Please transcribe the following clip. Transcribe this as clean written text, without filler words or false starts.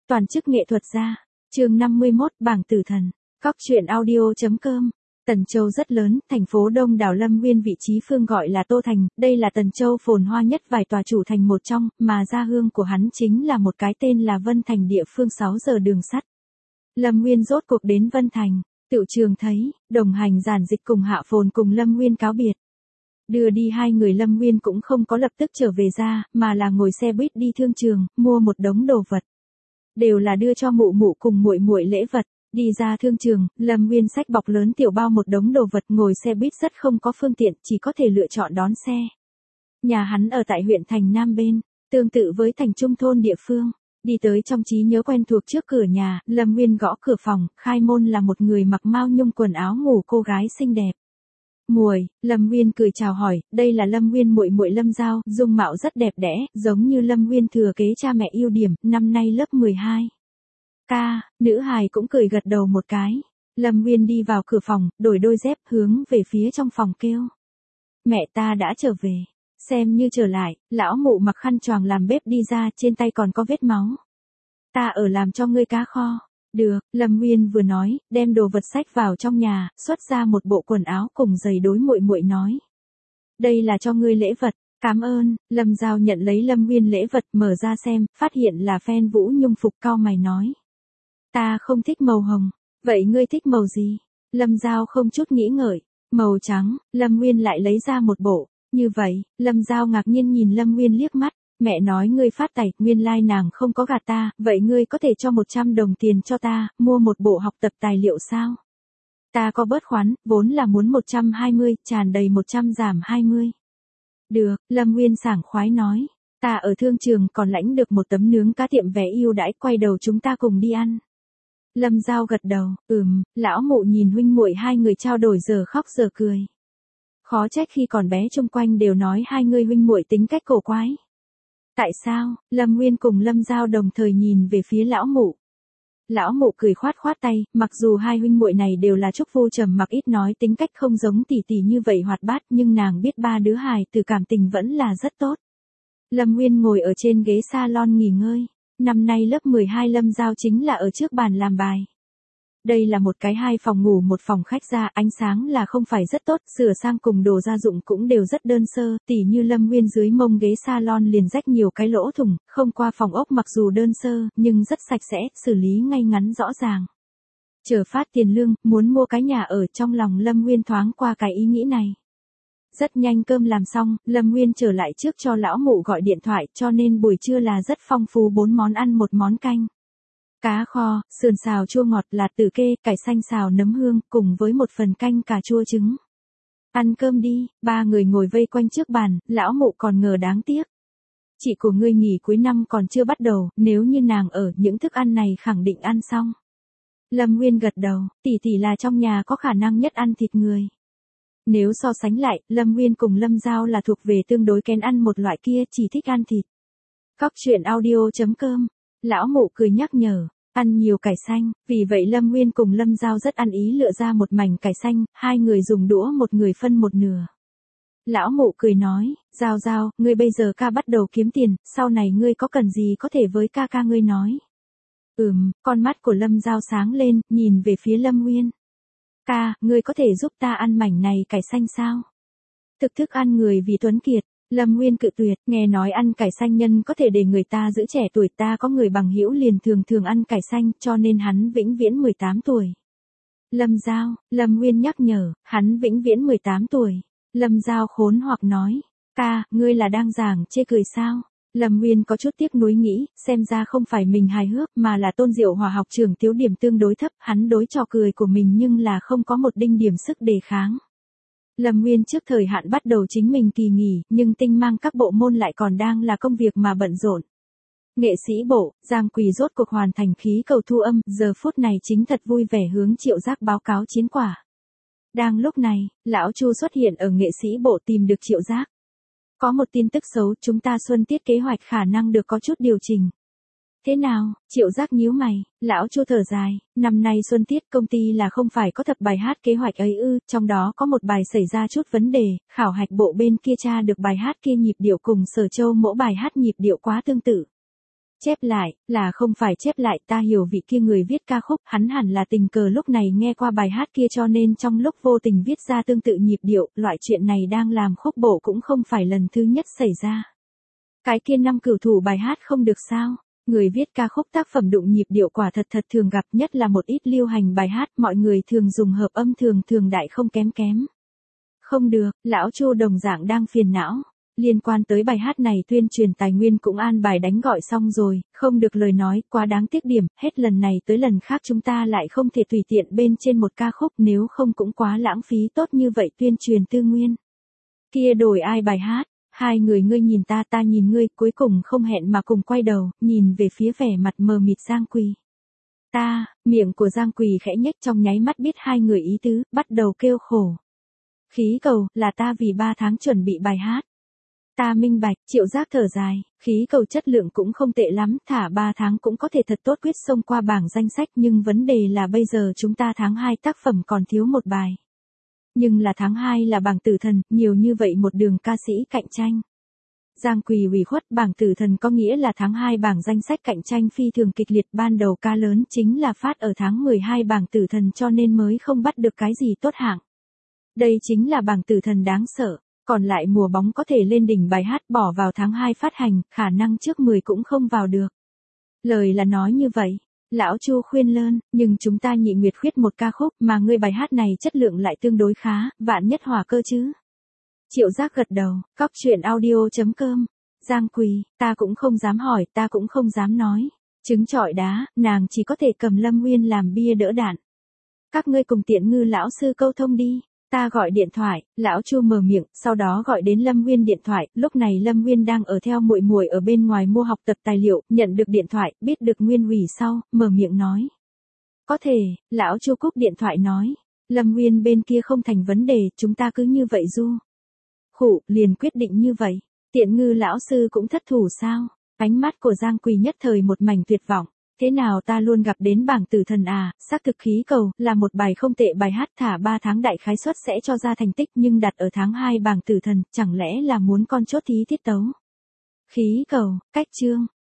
Toàn chức nghệ thuật gia. Chương 51, bảng tử thần. Cóc truyện audio.com. Tần Châu rất lớn, thành phố đông đảo Lâm Nguyên vị trí phương gọi là Tô Thành, đây là Tần Châu phồn hoa nhất vài tòa chủ thành một trong, mà gia hương của hắn chính là một cái tên là Vân Thành, địa phương 6 giờ đường sắt. Lâm Nguyên rốt cuộc đến Vân Thành, Tựu Trường thấy, đồng hành Giản Dịch cùng Hạ Phồn cùng Lâm Nguyên cáo biệt. Đưa đi hai người, Lâm Nguyên cũng không có lập tức trở về ra, mà là ngồi xe buýt đi thương trường, mua một đống đồ vật. Đều là đưa cho mụ mụ cùng muội muội lễ vật. Đi ra thương trường, Lâm Nguyên xách bọc lớn tiểu bao một đống đồ vật, ngồi xe buýt rất không có phương tiện, chỉ có thể lựa chọn đón xe. Nhà hắn ở tại huyện thành Nam bên, tương tự với thành trung thôn địa phương. Đi tới trong trí nhớ quen thuộc trước cửa nhà, Lâm Nguyên gõ cửa phòng, khai môn là một người mặc mao nhung quần áo ngủ cô gái xinh đẹp. Muội, Lâm Nguyên cười chào hỏi, đây là Lâm Nguyên muội muội Lâm Giao, dung mạo rất đẹp đẽ, giống như Lâm Nguyên thừa kế cha mẹ ưu điểm, năm nay lớp 12. Nữ hài cũng cười gật đầu một cái. Lâm Nguyên đi vào cửa phòng, đổi đôi dép, hướng về phía trong phòng kêu. Mẹ ta đã trở về. Xem như trở lại, lão mụ mặc khăn choàng làm bếp đi ra, trên tay còn có vết máu. Ta ở làm cho ngươi cá kho. Được, Lâm Nguyên vừa nói, đem đồ vật xách vào trong nhà, xuất ra một bộ quần áo cùng giày đối muội muội nói. Đây là cho ngươi lễ vật. Cảm ơn. Lâm Giao nhận lấy Lâm Nguyên lễ vật, mở ra xem, phát hiện là phen Vũ Nhung phục, cau mày nói. Ta không thích màu hồng. Vậy ngươi thích màu gì? Lâm Giao không chút nghĩ ngợi. Màu trắng. Lâm Nguyên lại lấy ra một bộ. Như vậy, Lâm Giao ngạc nhiên nhìn Lâm Nguyên liếc mắt. Mẹ nói ngươi phát tài, nguyên lai nàng không có gạt ta, vậy ngươi có thể cho 100 đồng tiền cho ta, mua một bộ học tập tài liệu sao? Ta có bớt khoán, vốn là muốn 120, tràn đầy 100 giảm 20. Được, Lâm Nguyên sảng khoái nói. Ta ở thương trường còn lãnh được một tấm nướng cá tiệm vé ưu đãi, quay đầu chúng ta cùng đi ăn. Lâm Giao gật đầu, lão mụ nhìn huynh muội hai người trao đổi giờ khóc giờ cười. Khó trách khi còn bé chung quanh đều nói hai người huynh muội tính cách cổ quái. Tại sao? Lâm Nguyên cùng Lâm Giao đồng thời nhìn về phía lão mụ. Lão mụ cười khoát khoát tay, mặc dù hai huynh muội này đều là trúc phu trầm mặc ít nói, tính cách không giống tỷ tỷ như vậy hoạt bát, nhưng nàng biết ba đứa hài từ cảm tình vẫn là rất tốt. Lâm Nguyên ngồi ở trên ghế salon nghỉ ngơi. Năm nay lớp 12 Lâm Giao chính là ở trước bàn làm bài. Đây là một cái 2 phòng ngủ một phòng khách ra, ánh sáng là không phải rất tốt, sửa sang cùng đồ gia dụng cũng đều rất đơn sơ, tỉ như Lâm Nguyên dưới mông ghế salon liền rách nhiều cái lỗ thủng, không qua phòng ốc mặc dù đơn sơ, nhưng rất sạch sẽ, xử lý ngay ngắn rõ ràng. Chờ phát tiền lương, muốn mua cái nhà ở, trong lòng Lâm Nguyên thoáng qua cái ý nghĩ này. Rất nhanh cơm làm xong, Lâm Nguyên trở lại trước cho lão mụ gọi điện thoại, cho nên buổi trưa là rất phong phú, 4 món ăn một món canh. Cá kho, sườn xào chua ngọt, lạt tử kê, cải xanh xào nấm hương, cùng với một phần canh cà chua trứng. Ăn cơm đi, ba người ngồi vây quanh trước bàn, lão mụ còn ngờ đáng tiếc. Chị của ngươi nghỉ cuối năm còn chưa bắt đầu, nếu như nàng ở, những thức ăn này khẳng định ăn xong. Lâm Nguyên gật đầu, tỷ tỷ là trong nhà có khả năng nhất ăn thịt người. Nếu so sánh lại, Lâm Nguyên cùng Lâm Giao là thuộc về tương đối kén ăn một loại, kia chỉ thích ăn thịt. Cóc truyện audio.com. Lão mụ cười nhắc nhở, ăn nhiều cải xanh, vì vậy Lâm Nguyên cùng Lâm Giao rất ăn ý lựa ra một mảnh cải xanh, hai người dùng đũa một người phân một nửa. Lão mụ cười nói, Giao Giao, ngươi bây giờ ca bắt đầu kiếm tiền, sau này ngươi có cần gì có thể với ca ca ngươi nói. Con mắt của Lâm Giao sáng lên, nhìn về phía Lâm Nguyên. Ca, ngươi có thể giúp ta ăn mảnh này cải xanh sao? Thực thức ăn người vì tuấn kiệt. Lâm Nguyên cự tuyệt, nghe nói ăn cải xanh nhân có thể để người ta giữ trẻ tuổi, ta có người bằng hữu liền thường ăn cải xanh, cho nên hắn vĩnh viễn 18 tuổi. Lâm Giao, Lâm Nguyên nhắc nhở, hắn vĩnh viễn 18 tuổi. Lâm Giao khốn hoặc nói, ca, ngươi là đang giảng chê cười sao? Lâm Nguyên có chút tiếc nuối nghĩ, xem ra không phải mình hài hước mà là Tôn Diệu Hòa học trưởng thiếu điểm tương đối thấp, hắn đối trò cười của mình nhưng là không có một đinh điểm sức đề kháng. Lâm Nguyên trước thời hạn bắt đầu chính mình kỳ nghỉ, nhưng tinh mang các bộ môn lại còn đang là công việc mà bận rộn. Nghệ sĩ bộ, Giang Quỳ rốt cuộc hoàn thành khí cầu thu âm, giờ phút này chính thật vui vẻ hướng Triệu Giác báo cáo chiến quả. Đang lúc này, lão Chu xuất hiện ở nghệ sĩ bộ tìm được Triệu Giác. Có một tin tức xấu, chúng ta xuân tiết kế hoạch khả năng được có chút điều chỉnh. Thế nào? Triệu Giác nhíu mày, lão Chu thở dài, năm nay xuân tiết công ty là không phải có thập bài hát kế hoạch ấy ư, trong đó có một bài xảy ra chút vấn đề, khảo hạch bộ bên kia tra được bài hát kia nhịp điệu cùng Sở Châu mỗi bài hát nhịp điệu quá tương tự. Chép lại, là không phải chép lại, ta hiểu vị kia người viết ca khúc, hắn hẳn là tình cờ lúc này nghe qua bài hát kia cho nên trong lúc vô tình viết ra tương tự nhịp điệu, loại chuyện này đang làm khúc bộ cũng không phải lần thứ nhất xảy ra. Cái kia năm cửu thủ bài hát không được sao? Người viết ca khúc tác phẩm đụng nhịp điệu quả thật thường gặp, nhất là một ít lưu hành bài hát, mọi người thường dùng hợp âm thường đại không kém. Không được, lão Chu đồng dạng đang phiền não. Liên quan tới bài hát này tuyên truyền tài nguyên cũng an bài đánh gọi xong rồi, không được lời nói, quá đáng tiếc điểm, hết lần này tới lần khác chúng ta lại không thể tùy tiện bên trên một ca khúc, nếu không cũng quá lãng phí tốt như vậy tuyên truyền tư nguyên. Kia đổi ai bài hát? Hai người ngươi nhìn ta nhìn ngươi, cuối cùng không hẹn mà cùng quay đầu, nhìn về phía vẻ mặt mờ mịt Giang Quỳ. Miệng của Giang Quỳ khẽ nhếch trong nháy mắt biết hai người ý tứ, bắt đầu kêu khổ. Khí cầu, là ta vì 3 tháng chuẩn bị bài hát. Ta minh bạch, Triệu Giác thở dài, khí cầu chất lượng cũng không tệ lắm, thả 3 tháng cũng có thể thật tốt quyết xông qua bảng danh sách, nhưng vấn đề là bây giờ chúng ta tháng 2 tác phẩm còn thiếu một bài. Nhưng là tháng 2 là bảng tử thần, nhiều như vậy một đường ca sĩ cạnh tranh. Giang Quỳ ủy khuất, bảng tử thần có nghĩa là tháng 2 bảng danh sách cạnh tranh phi thường kịch liệt, ban đầu ca lớn chính là phát ở tháng 12 bảng tử thần cho nên mới không bắt được cái gì tốt hạng. Đây chính là bảng tử thần đáng sợ, còn lại mùa bóng có thể lên đỉnh bài hát bỏ vào tháng 2 phát hành, khả năng trước 10 cũng không vào được. Lời là nói như vậy. Lão Chu khuyên lơn, nhưng chúng ta Nhị Nguyệt khuyết một ca khúc mà ngươi bài hát này chất lượng lại tương đối khá, vạn nhất hòa cơ chứ. Triệu Giác gật đầu, cóc truyện audio.com. Giang Quỳ, ta cũng không dám hỏi, ta cũng không dám nói. Trứng trọi đá, nàng chỉ có thể cầm Lâm Nguyên làm bia đỡ đạn. Các ngươi cùng Tiện Ngư lão sư câu thông đi. Ta gọi điện thoại, lão Chu mở miệng, sau đó gọi đến Lâm Nguyên điện thoại, lúc này Lâm Nguyên đang ở theo muội muội ở bên ngoài mua học tập tài liệu, nhận được điện thoại, biết được nguyên ủy sau, mở miệng nói. Có thể, lão Chu cúp điện thoại nói, Lâm Nguyên bên kia không thành vấn đề, chúng ta cứ như vậy du. Khụ, liền quyết định như vậy, Tiện Ngư lão sư cũng thất thủ sao? Ánh mắt của Giang Quỳ nhất thời một mảnh tuyệt vọng. Thế nào ta luôn gặp đến bảng tử thần à, xác thực khí cầu, là một bài không tệ, bài hát thả 3 tháng đại khái suất sẽ cho ra thành tích, nhưng đặt ở tháng 2 bảng tử thần, chẳng lẽ là muốn con chốt thí tiết tấu. Khí cầu, cách chương,